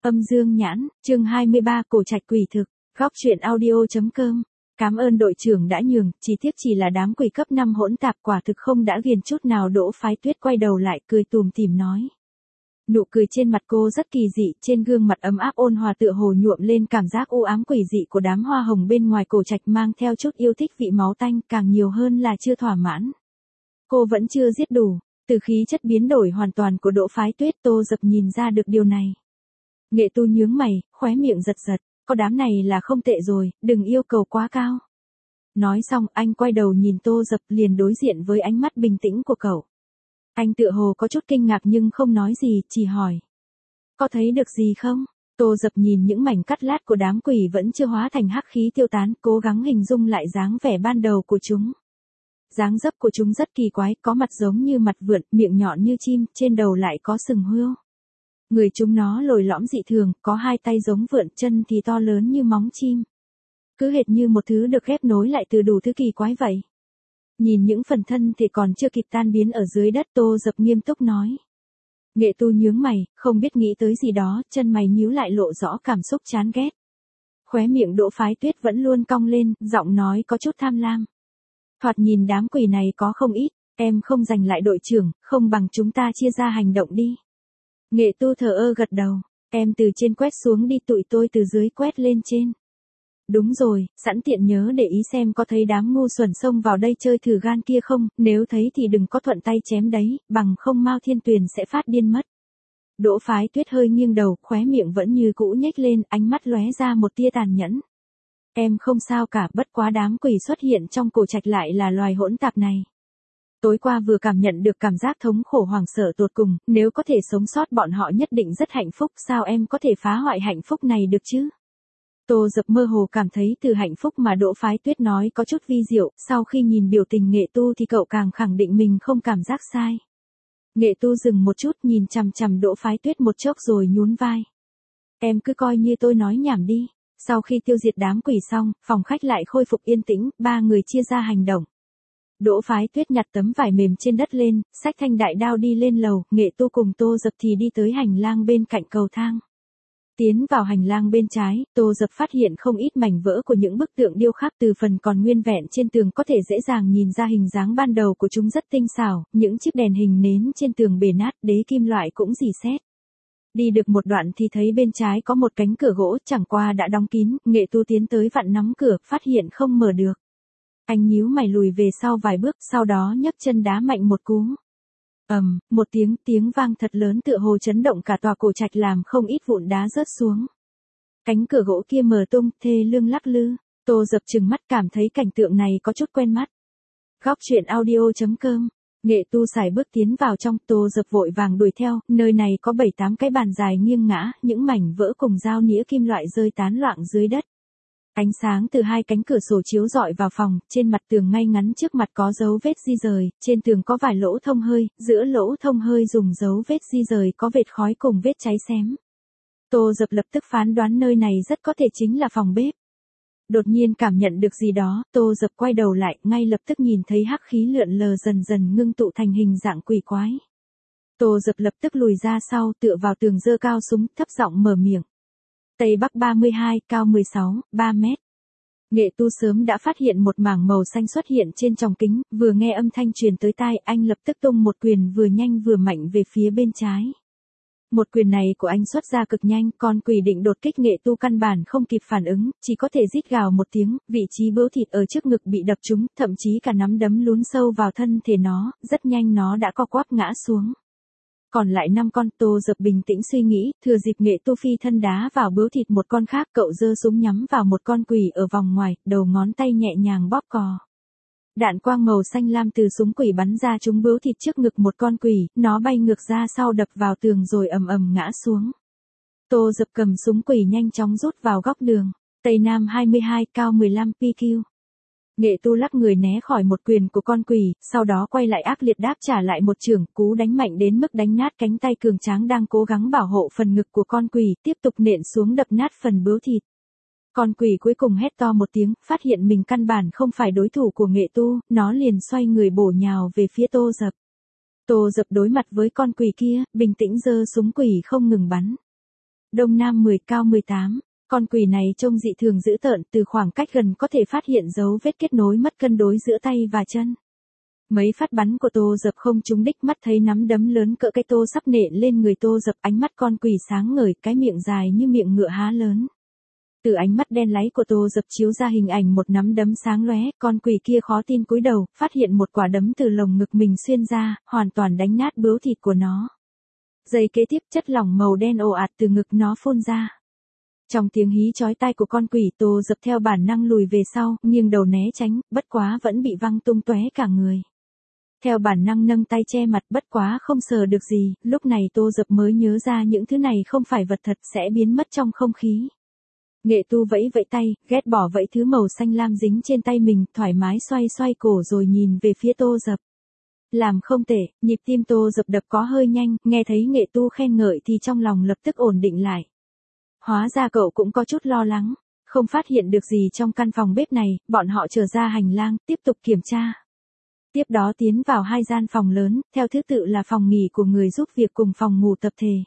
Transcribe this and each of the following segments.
Âm Dương Nhãn, chương 23 Cổ Trạch Quỷ Thực, góc truyện audio.com. Cảm ơn đội trưởng đã nhường, chỉ tiếc chỉ là đám quỷ cấp 5 hỗn tạp quả thực không đã ghiền chút nào. Đỗ Phái Tuyết quay đầu lại cười tùm tìm nói. Nụ cười trên mặt cô rất kỳ dị, trên gương mặt ấm áp ôn hòa tựa hồ nhuộm lên cảm giác u ám quỷ dị của đám hoa hồng bên ngoài cổ trạch, mang theo chút yêu thích vị máu tanh, càng nhiều hơn là chưa thỏa mãn. Cô vẫn chưa giết đủ, từ khí chất biến đổi hoàn toàn của Đỗ Phái Tuyết, Tô Dập nhìn ra được điều này. Nghệ Tu nhướng mày, khóe miệng giật giật, có đám này là không tệ rồi, đừng yêu cầu quá cao. Nói xong, anh quay đầu nhìn Tô Dập, liền đối diện với ánh mắt bình tĩnh của cậu. Anh tựa hồ có chút kinh ngạc nhưng không nói gì, chỉ hỏi. Có thấy được gì không? Tô Dập nhìn những mảnh cắt lát của đám quỷ vẫn chưa hóa thành hắc khí tiêu tán, cố gắng hình dung lại dáng vẻ ban đầu của chúng. Dáng dấp của chúng rất kỳ quái, có mặt giống như mặt vượn, miệng nhọn như chim, trên đầu lại có sừng hươu. Người chúng nó lồi lõm dị thường, có hai tay giống vượn, chân thì to lớn như móng chim. Cứ hệt như một thứ được ghép nối lại từ đủ thứ kỳ quái vậy. Nhìn những phần thân thì còn chưa kịp tan biến ở dưới đất, Tô Dập nghiêm túc nói. Nghệ Tu nhướng mày, không biết nghĩ tới gì đó, chân mày nhíu lại lộ rõ cảm xúc chán ghét. Khóe miệng Đỗ Phái Tuyết vẫn luôn cong lên, giọng nói có chút tham lam. Thoạt nhìn đám quỷ này có không ít, em không giành lại đội trưởng, không bằng chúng ta chia ra hành động đi. Nghệ Tu thờ ơ gật đầu, em từ trên quét xuống đi, tụi tôi từ dưới quét lên trên. Đúng rồi, sẵn tiện nhớ để ý xem có thấy đám ngu xuẩn xông vào đây chơi thử gan kia không, nếu thấy thì đừng có thuận tay chém đấy, bằng không Mao Thiên Tuyền sẽ phát điên mất. Đỗ Phái Tuyết hơi nghiêng đầu, khóe miệng vẫn như cũ nhếch lên, ánh mắt lóe ra một tia tàn nhẫn. Em không sao cả, bất quá đám quỷ xuất hiện trong cổ trạch lại là loài hỗn tạp này. Tối qua vừa cảm nhận được cảm giác thống khổ hoảng sợ tột cùng, nếu có thể sống sót bọn họ nhất định rất hạnh phúc, sao em có thể phá hoại hạnh phúc này được chứ? Tô Dập mơ hồ cảm thấy từ hạnh phúc mà Đỗ Phái Tuyết nói có chút vi diệu, sau khi nhìn biểu tình Nghệ Tu thì cậu càng khẳng định mình không cảm giác sai. Nghệ Tu dừng một chút, nhìn chằm chằm Đỗ Phái Tuyết một chốc rồi nhún vai. Em cứ coi như tôi nói nhảm đi. Sau khi tiêu diệt đám quỷ xong, phòng khách lại khôi phục yên tĩnh, ba người chia ra hành động. Đỗ Phái Tuyết nhặt tấm vải mềm trên đất lên, xách thanh đại đao đi lên lầu, Nghệ Tu cùng Tô Dập thì đi tới hành lang bên cạnh cầu thang. Tiến vào hành lang bên trái, Tô Dập phát hiện không ít mảnh vỡ của những bức tượng điêu khắc, từ phần còn nguyên vẹn trên tường có thể dễ dàng nhìn ra hình dáng ban đầu của chúng rất tinh xảo, những chiếc đèn hình nến trên tường bể nát, đế kim loại cũng rỉ sét. Đi được một đoạn thì thấy bên trái có một cánh cửa gỗ, chẳng qua đã đóng kín, Nghệ Tu tiến tới vặn nắm cửa, phát hiện không mở được. Anh nhíu mày lùi về sau vài bước, sau đó nhấc chân đá mạnh một cú. Một tiếng vang thật lớn tựa hồ chấn động cả tòa cổ trạch, làm không ít vụn đá rớt xuống. Cánh cửa gỗ kia mở tung, thê lương lắc lư, Tô Dập trừng mắt cảm thấy cảnh tượng này có chút quen mắt. Góc truyện audio.com. Nghệ Tu sải bước tiến vào trong, Tô Dập vội vàng đuổi theo, nơi này có 7-8 cái bàn dài nghiêng ngã, những mảnh vỡ cùng dao nĩa kim loại rơi tán loạn dưới đất. Ánh sáng từ hai cánh cửa sổ chiếu rọi vào phòng, trên mặt tường ngay ngắn trước mặt có dấu vết di rời, trên tường có vài lỗ thông hơi, giữa lỗ thông hơi dùng dấu vết di rời có vệt khói cùng vết cháy xém. Tô Dập lập tức phán đoán nơi này rất có thể chính là phòng bếp. Đột nhiên cảm nhận được gì đó, Tô Dập quay đầu lại, ngay lập tức nhìn thấy hắc khí lượn lờ dần dần ngưng tụ thành hình dạng quỷ quái. Tô Dập lập tức lùi ra sau, tựa vào tường giơ cao súng, thấp giọng mở miệng. Tây Bắc 32, cao 16, 3 mét. Nghệ Tu sớm đã phát hiện một mảng màu xanh xuất hiện trên tròng kính, vừa nghe âm thanh truyền tới tai, anh lập tức tung một quyền vừa nhanh vừa mạnh về phía bên trái. Một quyền này của anh xuất ra cực nhanh, con quỷ định đột kích Nghệ Tu căn bản không kịp phản ứng, chỉ có thể rít gào một tiếng, vị trí bướu thịt ở trước ngực bị đập trúng, thậm chí cả nắm đấm lún sâu vào thân thể nó, rất nhanh nó đã co quắp ngã xuống. Còn lại 5 con, Tô Dập bình tĩnh suy nghĩ, thừa dịp Nghệ Tu phi thân đá vào bướu thịt một con khác, cậu giơ súng nhắm vào một con quỷ ở vòng ngoài, đầu ngón tay nhẹ nhàng bóp cò. Đạn quang màu xanh lam từ súng quỷ bắn ra trúng bướu thịt trước ngực một con quỷ, nó bay ngược ra sau đập vào tường rồi ầm ầm ngã xuống. Tô Dập cầm súng quỷ nhanh chóng rút vào góc đường. Tây Nam 22, cao 15 PQ. Nghệ Tu lắc người né khỏi một quyền của con quỷ, sau đó quay lại ác liệt đáp trả lại một chưởng, cú đánh mạnh đến mức đánh nát cánh tay cường tráng đang cố gắng bảo hộ phần ngực của con quỷ, tiếp tục nện xuống đập nát phần bướu thịt. Con quỷ cuối cùng hét to một tiếng, phát hiện mình căn bản không phải đối thủ của Nghệ Tu, nó liền xoay người bổ nhào về phía Tô Dập. Tô Dập đối mặt với con quỷ kia, bình tĩnh giơ súng quỷ không ngừng bắn. Đông Nam 10 cao 18. Con quỷ này trông dị thường dữ tợn, từ khoảng cách gần có thể phát hiện dấu vết kết nối mất cân đối giữa tay và chân. Mấy phát bắn của Tô Dập không trúng đích, mắt thấy nắm đấm lớn cỡ cái tô sắp nện lên người Tô Dập, ánh mắt con quỷ sáng ngời, cái miệng dài như miệng ngựa há lớn. Từ ánh mắt đen láy của Tô Dập chiếu ra hình ảnh một nắm đấm sáng lóe, con quỷ kia khó tin cúi đầu, phát hiện một quả đấm từ lồng ngực mình xuyên ra, hoàn toàn đánh nát bướu thịt của nó. Giây kế tiếp chất lỏng màu đen ồ ạt từ ngực nó phun ra. Trong tiếng hí chói tai của con quỷ, Tô Dập theo bản năng lùi về sau, nghiêng đầu né tránh, bất quá vẫn bị văng tung tóe cả người. Theo bản năng nâng tay che mặt, bất quá không sờ được gì, lúc này Tô Dập mới nhớ ra những thứ này không phải vật thật, sẽ biến mất trong không khí. Nghệ Tu vẫy vẫy tay, ghét bỏ vẫy thứ màu xanh lam dính trên tay mình, thoải mái xoay xoay cổ rồi nhìn về phía Tô Dập. Làm không tệ, nhịp tim Tô Dập đập có hơi nhanh, nghe thấy Nghệ Tu khen ngợi thì trong lòng lập tức ổn định lại. Hóa ra cậu cũng có chút lo lắng, không phát hiện được gì trong căn phòng bếp này, bọn họ trở ra hành lang, tiếp tục kiểm tra. Tiếp đó tiến vào hai gian phòng lớn, theo thứ tự là phòng nghỉ của người giúp việc cùng phòng ngủ tập thể.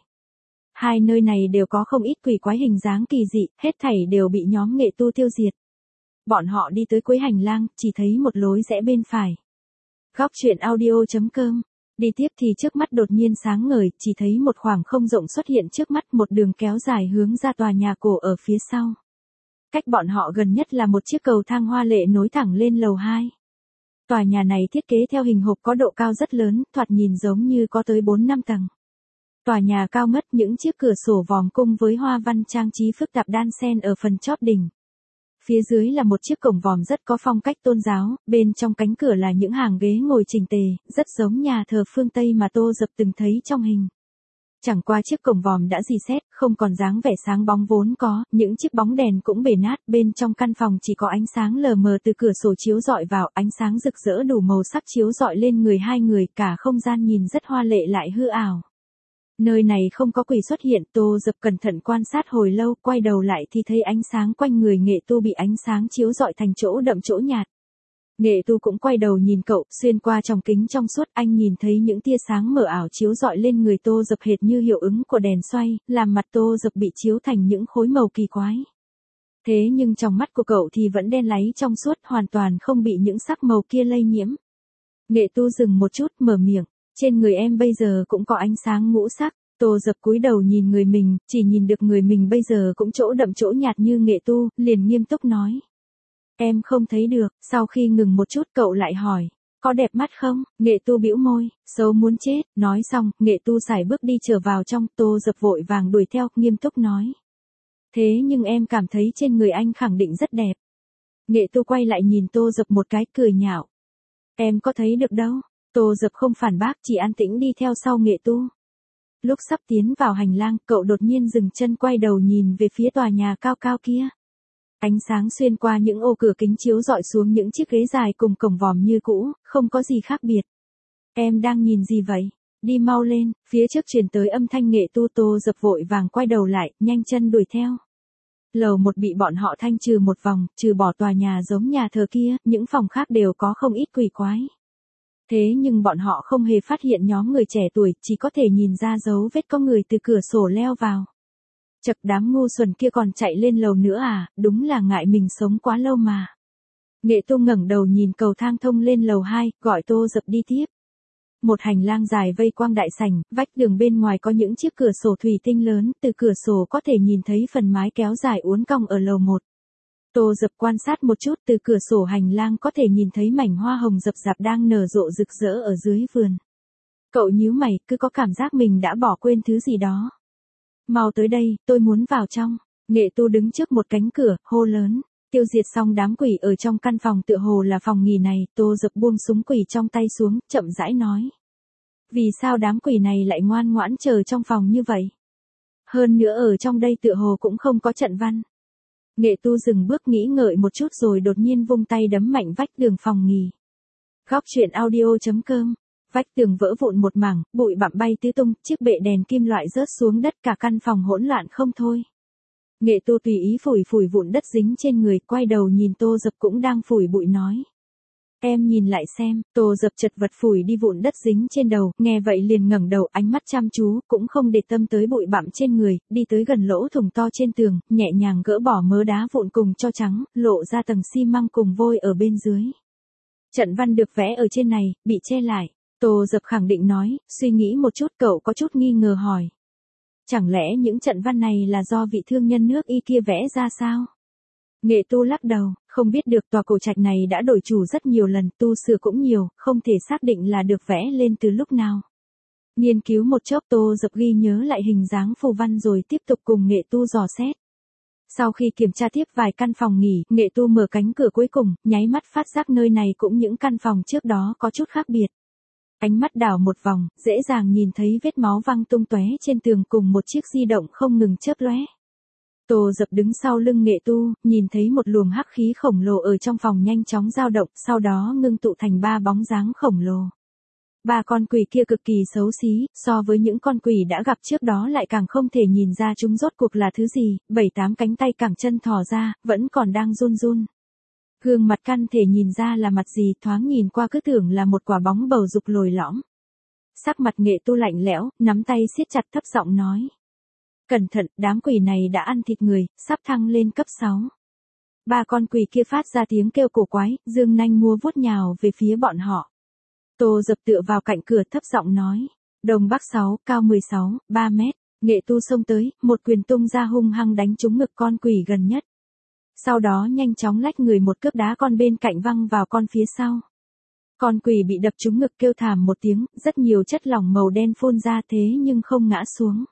Hai nơi này đều có không ít quỷ quái hình dáng kỳ dị, hết thảy đều bị nhóm Nghệ Tu tiêu diệt. Bọn họ đi tới cuối hành lang, chỉ thấy một lối rẽ bên phải. Góc truyện audio.com. Đi tiếp thì trước mắt đột nhiên sáng ngời, chỉ thấy một khoảng không rộng xuất hiện trước mắt, một đường kéo dài hướng ra tòa nhà cổ ở phía sau. Cách bọn họ gần nhất là một chiếc cầu thang hoa lệ nối thẳng lên lầu 2. Tòa nhà này thiết kế theo hình hộp có độ cao rất lớn, thoạt nhìn giống như có tới 4-5 tầng. Tòa nhà cao ngất, những chiếc cửa sổ vòm cung với hoa văn trang trí phức tạp đan xen ở phần chóp đỉnh. Phía dưới là một chiếc cổng vòm rất có phong cách tôn giáo, bên trong cánh cửa là những hàng ghế ngồi chỉnh tề, rất giống nhà thờ phương Tây mà Tô Dập từng thấy trong hình. Chẳng qua chiếc cổng vòm đã rì sét, không còn dáng vẻ sáng bóng vốn có, những chiếc bóng đèn cũng bể nát, bên trong căn phòng chỉ có ánh sáng lờ mờ từ cửa sổ chiếu rọi vào, ánh sáng rực rỡ đủ màu sắc chiếu rọi lên người hai người, cả không gian nhìn rất hoa lệ lại hư ảo. Nơi này không có quỷ xuất hiện, Tô Dập cẩn thận quan sát hồi lâu, quay đầu lại thì thấy ánh sáng quanh người Nghệ Tu bị ánh sáng chiếu rọi thành chỗ đậm chỗ nhạt. Nghệ Tu cũng quay đầu nhìn cậu, xuyên qua trong kính trong suốt, anh nhìn thấy những tia sáng mờ ảo chiếu rọi lên người Tô Dập hệt như hiệu ứng của đèn xoay, làm mặt Tô Dập bị chiếu thành những khối màu kỳ quái. Thế nhưng trong mắt của cậu thì vẫn đen láy trong suốt, hoàn toàn không bị những sắc màu kia lây nhiễm. Nghệ Tu dừng một chút, mở miệng. Trên người em bây giờ cũng có ánh sáng ngũ sắc. Tô Dập cúi đầu nhìn người mình, chỉ nhìn được người mình bây giờ cũng chỗ đậm chỗ nhạt như Nghệ Tu, liền nghiêm túc nói. Em không thấy được, sau khi ngừng một chút cậu lại hỏi. Có đẹp mắt không? Nghệ Tu bĩu môi, xấu muốn chết, nói xong, Nghệ Tu sải bước đi trở vào trong, Tô Dập vội vàng đuổi theo, nghiêm túc nói. Thế nhưng em cảm thấy trên người anh khẳng định rất đẹp. Nghệ Tu quay lại nhìn Tô Dập một cái, cười nhạo. Em có thấy được đâu. Tô Dập không phản bác, chỉ an tĩnh đi theo sau Nghệ Tu. Lúc sắp tiến vào hành lang, cậu đột nhiên dừng chân quay đầu nhìn về phía tòa nhà cao cao kia. Ánh sáng xuyên qua những ô cửa kính chiếu rọi xuống những chiếc ghế dài cùng cổng vòm như cũ, không có gì khác biệt. Em đang nhìn gì vậy? Đi mau lên, phía trước truyền tới âm thanh Nghệ Tu. Tô Dập vội vàng quay đầu lại, nhanh chân đuổi theo. Lầu 1 bị bọn họ thanh trừ một vòng, trừ bỏ tòa nhà giống nhà thờ kia, những phòng khác đều có không ít quỷ quái. Thế nhưng bọn họ không hề phát hiện nhóm người trẻ tuổi, chỉ có thể nhìn ra dấu vết có người từ cửa sổ leo vào. Chậc, đám ngu xuẩn kia còn chạy lên lầu nữa à, đúng là ngại mình sống quá lâu mà. Nghệ Tu ngẩng đầu nhìn cầu thang thông lên lầu 2, gọi Tô Dập đi tiếp. Một hành lang dài vây quanh đại sảnh, vách đường bên ngoài có những chiếc cửa sổ thủy tinh lớn, từ cửa sổ có thể nhìn thấy phần mái kéo dài uốn cong ở lầu 1. Tô Dập quan sát một chút, từ cửa sổ hành lang có thể nhìn thấy mảnh hoa hồng rậm rạp đang nở rộ rực rỡ ở dưới vườn. Cậu nhíu mày, cứ có cảm giác mình đã bỏ quên thứ gì đó. Mau tới đây, tôi muốn vào trong. Nghệ Tu đứng trước một cánh cửa, hô lớn. Tiêu diệt xong đám quỷ ở trong căn phòng tựa hồ là phòng nghỉ này, Tô Dập buông súng quỷ trong tay xuống, chậm rãi nói. Vì sao đám quỷ này lại ngoan ngoãn chờ trong phòng như vậy? Hơn nữa ở trong đây tựa hồ cũng không có trận văn. Nghệ Tu dừng bước nghĩ ngợi một chút rồi đột nhiên vung tay đấm mạnh vách tường phòng nghỉ. Góc truyện audio.com. Vách tường vỡ vụn một mảng, bụi bặm bay tứ tung, chiếc bệ đèn kim loại rớt xuống đất, cả căn phòng hỗn loạn không thôi. Nghệ Tu tùy ý phủi vụn đất dính trên người, quay đầu nhìn Tô Dập cũng đang phủi bụi nói. Em nhìn lại xem, Tô Dập chật vật phủi đi vụn đất dính trên đầu, nghe vậy liền ngẩng đầu ánh mắt chăm chú, cũng không để tâm tới bụi bặm trên người, đi tới gần lỗ thủng to trên tường, nhẹ nhàng gỡ bỏ mớ đá vụn cùng tro trắng, lộ ra tầng xi măng cùng vôi ở bên dưới. Trận văn được vẽ ở trên này, bị che lại. Tô Dập khẳng định nói, suy nghĩ một chút cậu có chút nghi ngờ hỏi. Chẳng lẽ những trận văn này là do vị thương nhân nước Y kia vẽ ra sao? Nghệ Tu lắc đầu, không biết được, tòa cổ trạch này đã đổi chủ rất nhiều lần, tu sửa cũng nhiều, không thể xác định là được vẽ lên từ lúc nào. Nghiên cứu một chốc Tô Dập ghi nhớ lại hình dáng phù văn rồi tiếp tục cùng Nghệ Tu dò xét. Sau khi kiểm tra tiếp vài căn phòng nghỉ, Nghệ Tu mở cánh cửa cuối cùng, nháy mắt phát giác nơi này cũng những căn phòng trước đó có chút khác biệt. Ánh mắt đảo một vòng, dễ dàng nhìn thấy vết máu văng tung tóe trên tường cùng một chiếc di động không ngừng chớp lóe. Tô Dập đứng sau lưng Nghệ Tu, nhìn thấy một luồng hắc khí khổng lồ ở trong phòng nhanh chóng dao động, sau đó ngưng tụ thành 3 bóng dáng khổng lồ. 3 con quỷ kia cực kỳ xấu xí, so với những con quỷ đã gặp trước đó lại càng không thể nhìn ra chúng rốt cuộc là thứ gì, 7-8 cánh tay cẳng chân thò ra, vẫn còn đang run run. Gương mặt căn thể nhìn ra là mặt gì, thoáng nhìn qua cứ tưởng là một quả bóng bầu dục lồi lõm. Sắc mặt Nghệ Tu lạnh lẽo, nắm tay siết chặt thấp giọng nói. Cẩn thận, đám quỷ này đã ăn thịt người, sắp thăng lên cấp 6. 3 con quỷ kia phát ra tiếng kêu cổ quái, dương nanh múa vuốt nhào về phía bọn họ. Tô Dập tựa vào cạnh cửa thấp giọng nói. Đông Bắc 6, cao 16, 3 mét. Nghệ Tu xông tới, một quyền tung ra hung hăng đánh trúng ngực con quỷ gần nhất. Sau đó nhanh chóng lách người một cước đá con bên cạnh văng vào con phía sau. Con quỷ bị đập trúng ngực kêu thảm một tiếng, rất nhiều chất lỏng màu đen phun ra thế nhưng không ngã xuống.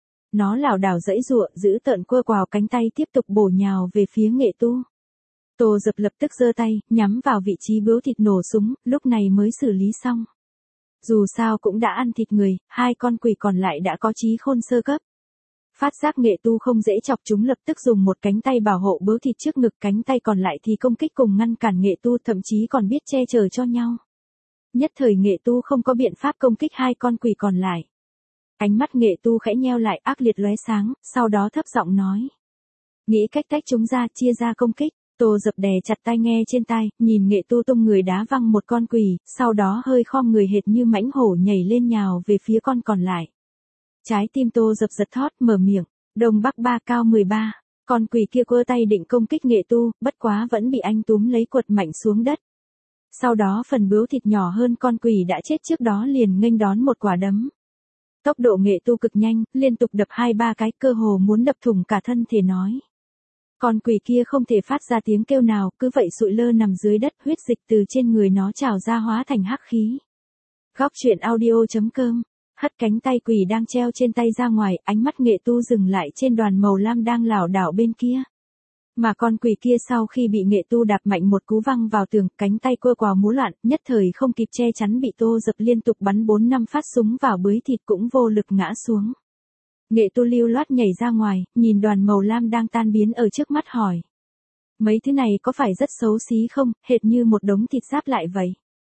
Nó lảo đảo giãy giụa, giữ tợn quơ quào cánh tay tiếp tục bổ nhào về phía Nghệ Tu. Tô Dập lập tức giơ tay, nhắm vào vị trí bướu thịt nổ súng, lúc này mới xử lý xong. Dù sao cũng đã ăn thịt người, 2 con quỷ còn lại đã có trí khôn sơ cấp. Phát giác Nghệ Tu không dễ chọc chúng lập tức dùng một cánh tay bảo hộ bướu thịt trước ngực, cánh tay còn lại thì công kích cùng ngăn cản Nghệ Tu, thậm chí còn biết che chở cho nhau. Nhất thời Nghệ Tu không có biện pháp công kích 2 con quỷ còn lại. Ánh mắt Nghệ Tu khẽ nheo lại, ác liệt lóe sáng, sau đó thấp giọng nói. Nghĩ cách tách chúng ra, chia ra công kích. Tô Dập đè chặt tai nghe trên tai, nhìn Nghệ Tu tung người đá văng một con quỷ, sau đó hơi khom người hệt như mãnh hổ nhảy lên nhào về phía con còn lại. Trái tim Tô Dập giật thót, mở miệng. Đông Bắc 3, cao 13. Con quỷ kia quơ tay định công kích Nghệ Tu, bất quá vẫn bị anh túm lấy quật mạnh xuống đất. Sau đó phần bướu thịt nhỏ hơn con quỷ đã chết trước đó liền nghênh đón một quả đấm. Tốc độ Nghệ Tu cực nhanh, liên tục đập 2-3 cái, cơ hồ muốn đập thủng cả thân thể nói. Con quỷ kia không thể phát ra tiếng kêu nào, cứ vậy sụi lơ nằm dưới đất, huyết dịch từ trên người nó trào ra hóa thành hắc khí. Góc truyện audio.com, hất cánh tay quỷ đang treo trên tay ra ngoài, ánh mắt Nghệ Tu dừng lại trên đoàn màu lam đang lảo đảo bên kia. Mà con quỷ kia sau khi bị Nghệ Tu đạp mạnh một cú văng vào tường, cánh tay quơ quào múa loạn, nhất thời không kịp che chắn bị Tô Dập liên tục bắn 4-5 phát súng vào bới thịt cũng vô lực ngã xuống. Nghệ Tu lưu loát nhảy ra ngoài, nhìn đoàn màu lam đang tan biến ở trước mắt hỏi. Mấy thứ này có phải rất xấu xí không, hệt như một đống thịt ráp lại vậy?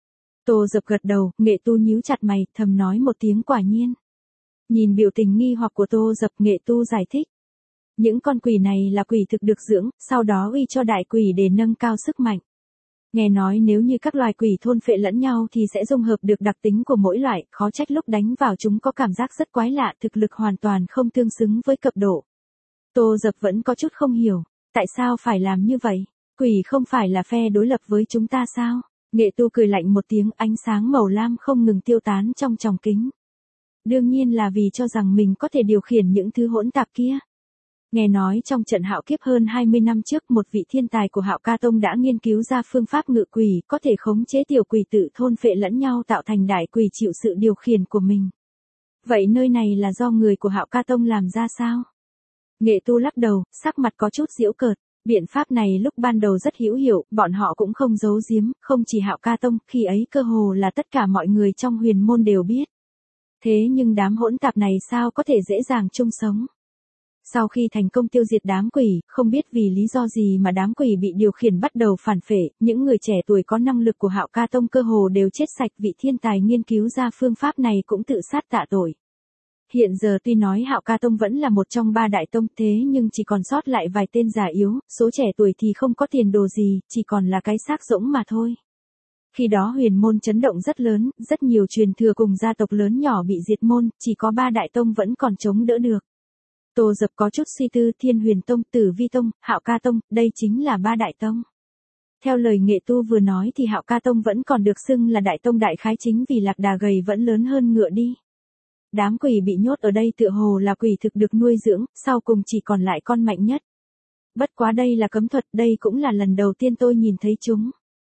Tô Dập gật đầu, Nghệ Tu nhíu chặt mày, thầm nói một tiếng quả nhiên. Nhìn biểu tình nghi hoặc của Tô Dập, Nghệ Tu giải thích. Những con quỷ này là quỷ thực được dưỡng, sau đó uy cho đại quỷ để nâng cao sức mạnh. Nghe nói nếu như các loài quỷ thôn phệ lẫn nhau thì sẽ dung hợp được đặc tính của mỗi loại, khó trách lúc đánh vào chúng có cảm giác rất quái lạ, thực lực hoàn toàn không tương xứng với cấp độ. Tô Dập vẫn có chút không hiểu, tại sao phải làm như vậy? Quỷ không phải là phe đối lập với chúng ta sao? Nghệ Tu cười lạnh một tiếng, ánh sáng màu lam không ngừng tiêu tán trong tròng kính. Đương nhiên là vì cho rằng mình có thể điều khiển những thứ hỗn tạp kia. Nghe nói trong trận Hạo Kiếp hơn 20 năm trước, một vị thiên tài của Hạo Ca Tông đã nghiên cứu ra phương pháp ngự quỷ, có thể khống chế tiểu quỷ tự thôn phệ lẫn nhau tạo thành đại quỷ chịu sự điều khiển của mình. Vậy nơi này là do người của Hạo Ca Tông làm ra sao? Nghệ Tu lắc đầu, sắc mặt có chút giễu cợt. Biện pháp này lúc ban đầu rất hữu hiệu, bọn họ cũng không giấu giếm, không chỉ Hạo Ca Tông, khi ấy cơ hồ là tất cả mọi người trong huyền môn đều biết. Thế nhưng đám hỗn tạp này sao có thể dễ dàng chung sống? Sau khi thành công tiêu diệt đám quỷ, không biết vì lý do gì mà đám quỷ bị điều khiển bắt đầu phản phệ, những người trẻ tuổi có năng lực của Hạo Ca Tông cơ hồ đều chết sạch, vị thiên tài nghiên cứu ra phương pháp này cũng tự sát tạ tội. Hiện giờ tuy nói Hạo Ca Tông vẫn là một trong 3 đại tông, thế nhưng chỉ còn sót lại vài tên già yếu, số trẻ tuổi thì không có tiền đồ gì, chỉ còn là cái xác rỗng mà thôi. Khi đó huyền môn chấn động rất lớn, rất nhiều truyền thừa cùng gia tộc lớn nhỏ bị diệt môn, chỉ có 3 đại tông vẫn còn chống đỡ được. Tô Dập có chút suy tư, Thiên Huyền Tông, Tử Vi Tông, Hạo Ca Tông, đây chính là 3 đại tông. Theo lời Nghệ Tu vừa nói thì Hạo Ca Tông vẫn còn được xưng là đại tông đại khái chính vì lạc đà gầy vẫn lớn hơn ngựa đi. Đám quỷ bị nhốt ở đây tựa hồ là quỷ thực được nuôi dưỡng, sau cùng chỉ còn lại con mạnh nhất. Bất quá đây là cấm thuật, đây cũng là lần đầu tiên tôi nhìn thấy chúng.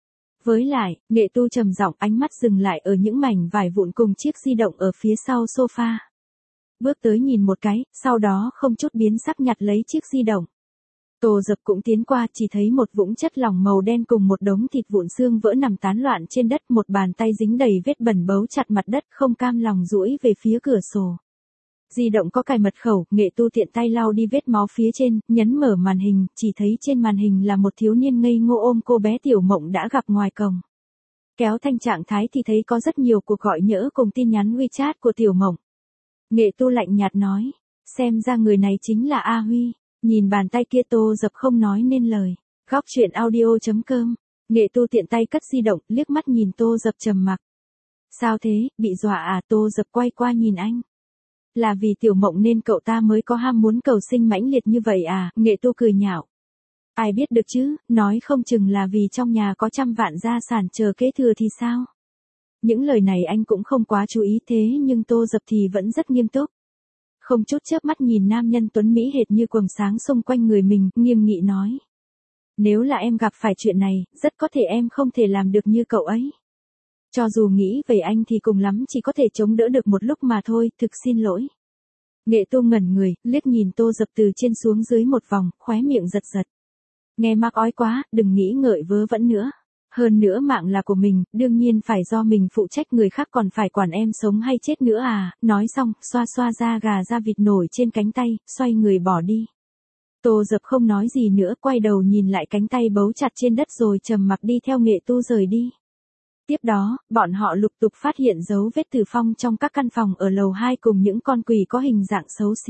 Với lại, Nghệ Tu trầm giọng, ánh mắt dừng lại ở những mảnh vải vụn cùng chiếc di động ở phía sau sofa. Bước tới nhìn một cái, sau đó không chút biến sắc nhặt lấy chiếc di động. Tô Dập cũng tiến qua, chỉ thấy một vũng chất lỏng màu đen cùng một đống thịt vụn xương vỡ nằm tán loạn trên đất, một bàn tay dính đầy vết bẩn bấu chặt mặt đất, không cam lòng duỗi về phía cửa sổ. Di động có cài mật khẩu, Nghệ Tu tiện tay lau đi vết máu phía trên, nhấn mở màn hình, chỉ thấy trên màn hình là một thiếu niên ngây ngô ôm cô bé Tiểu Mộng đã gặp ngoài cổng. Kéo thanh trạng thái thì thấy có rất nhiều cuộc gọi nhỡ cùng tin nhắn WeChat của Tiểu Mộng. Nghệ Tu lạnh nhạt nói, xem ra người này chính là A Huy. Nhìn bàn tay kia Tô Dập không nói nên lời. Góc chuyện audio.com. Nghệ Tu tiện tay cất di động, liếc mắt nhìn Tô Dập trầm mặc. Sao thế, bị dọa à? Tô Dập quay qua nhìn anh. Là vì Tiểu Mộng nên cậu ta mới có ham muốn cầu sinh mãnh liệt như vậy à? Nghệ Tu cười nhạo. Ai biết được chứ, nói không chừng là vì trong nhà có trăm vạn gia sản chờ kế thừa thì sao? Những lời này anh cũng không quá chú ý, thế nhưng Tô Dập thì vẫn rất nghiêm túc. Không chút chớp mắt nhìn nam nhân tuấn mỹ hệt như quầng sáng xung quanh người mình, nghiêm nghị nói. Nếu là em gặp phải chuyện này, rất có thể em không thể làm được như cậu ấy. Cho dù nghĩ về anh thì cùng lắm chỉ có thể chống đỡ được một lúc mà thôi, thực xin lỗi. Nghệ Tu ngẩn người, liếc nhìn Tô Dập từ trên xuống dưới một vòng, khóe miệng giật giật. Nghe mắc ói quá, đừng nghĩ ngợi vớ vẩn nữa. Hơn nữa mạng là của mình, đương nhiên phải do mình phụ trách, người khác còn phải quản em sống hay chết nữa à? Nói xong, xoa xoa da gà da vịt nổi trên cánh tay, xoay người bỏ đi. Tô Dập không nói gì nữa, quay đầu nhìn lại cánh tay bấu chặt trên đất rồi trầm mặc đi theo Nghệ Tu rời đi. Tiếp đó, bọn họ lục tục phát hiện dấu vết tử phong trong các căn phòng ở lầu 2 cùng những con quỷ có hình dạng xấu xí.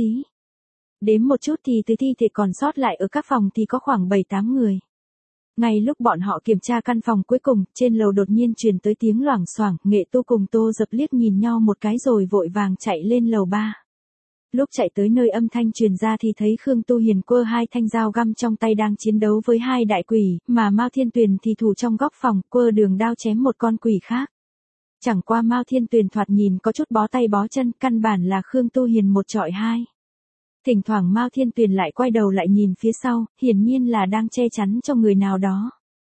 Đếm một chút thì từ thi thể còn sót lại ở các phòng thì có khoảng 7-8 người. Ngay lúc bọn họ kiểm tra căn phòng cuối cùng, trên lầu đột nhiên truyền tới tiếng loảng xoảng, Nghệ Tu cùng Tô Dập liếc nhìn nhau một cái rồi vội vàng chạy lên lầu 3. Lúc chạy tới nơi âm thanh truyền ra thì thấy Khương Tu Hiền quơ 2 thanh dao găm trong tay đang chiến đấu với 2 đại quỷ, mà Mao Thiên Tuyền thì thủ trong góc phòng, quơ đường đao chém một con quỷ khác. Chẳng qua Mao Thiên Tuyền thoạt nhìn có chút bó tay bó chân, căn bản là Khương Tu Hiền 1 chọi 2. Thỉnh thoảng Mao Thiên Tuyền lại quay đầu lại nhìn phía sau, hiển nhiên là đang che chắn cho người nào đó.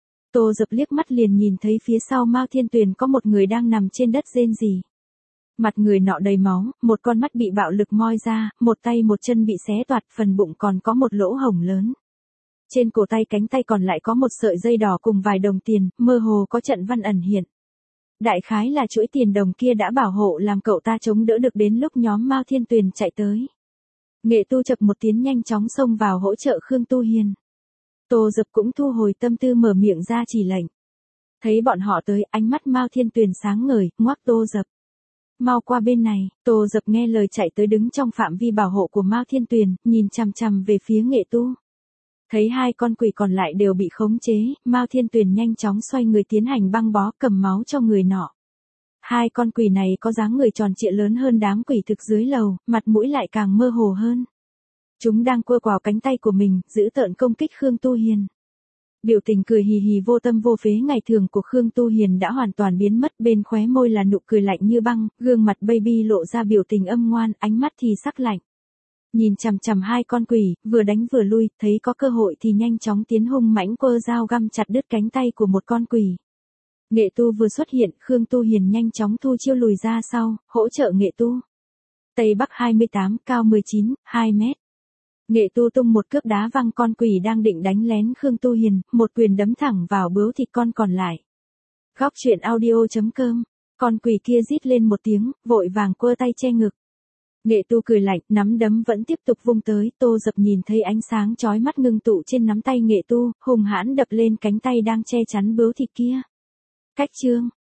Tô Dập liếc mắt liền nhìn thấy phía sau Mao Thiên Tuyền có một người đang nằm trên đất rên rỉ. Mặt người nọ đầy máu, một con mắt bị bạo lực moi ra, một tay một chân bị xé toạc, phần bụng còn có một lỗ hổng lớn. Trên cổ tay cánh tay còn lại có một sợi dây đỏ cùng vài đồng tiền, mơ hồ có trận văn ẩn hiện. Đại khái là chuỗi tiền đồng kia đã bảo hộ làm cậu ta chống đỡ được đến lúc nhóm Mao Thiên Tuyền chạy tới. Nghệ Tu chập một tiếng nhanh chóng xông vào hỗ trợ Khương Tu Hiền. Tô Dập cũng thu hồi tâm tư mở miệng ra chỉ lệnh. Thấy bọn họ tới, ánh mắt Mao Thiên Tuyền sáng ngời, ngoắc Tô Dập. Mau qua bên này. Tô Dập nghe lời chạy tới đứng trong phạm vi bảo hộ của Mao Thiên Tuyền, nhìn chằm chằm về phía Nghệ Tu. Thấy 2 con quỷ còn lại đều bị khống chế, Mao Thiên Tuyền nhanh chóng xoay người tiến hành băng bó, cầm máu cho người nọ. 2 con quỷ này có dáng người tròn trịa lớn hơn đám quỷ thực dưới lầu, mặt mũi lại càng mơ hồ hơn. Chúng đang quơ quào cánh tay của mình, giữ tợn công kích Khương Tu Hiền. Biểu tình cười hì hì vô tâm vô phế ngày thường của Khương Tu Hiền đã hoàn toàn biến mất, bên khóe môi là nụ cười lạnh như băng, gương mặt baby lộ ra biểu tình âm ngoan, ánh mắt thì sắc lạnh. Nhìn chằm chằm 2 con quỷ, vừa đánh vừa lui, thấy có cơ hội thì nhanh chóng tiến hung mãnh quơ dao găm chặt đứt cánh tay của một con quỷ. Nghệ Tu vừa xuất hiện, Khương Tu Hiền nhanh chóng thu chiêu lùi ra sau, hỗ trợ Nghệ Tu. Tây Bắc 28, cao 19, 2 mét. Nghệ Tu tung một cước đá văng con quỷ đang định đánh lén Khương Tu Hiền, một quyền đấm thẳng vào bướu thịt con còn lại. Góc chuyện audio.com. Con quỷ kia rít lên một tiếng, vội vàng quơ tay che ngực. Nghệ Tu cười lạnh, nắm đấm vẫn tiếp tục vung tới, Tô Dập nhìn thấy ánh sáng chói mắt ngưng tụ trên nắm tay Nghệ Tu, hùng hãn đập lên cánh tay đang che chắn bướu thịt kia. Cách chương.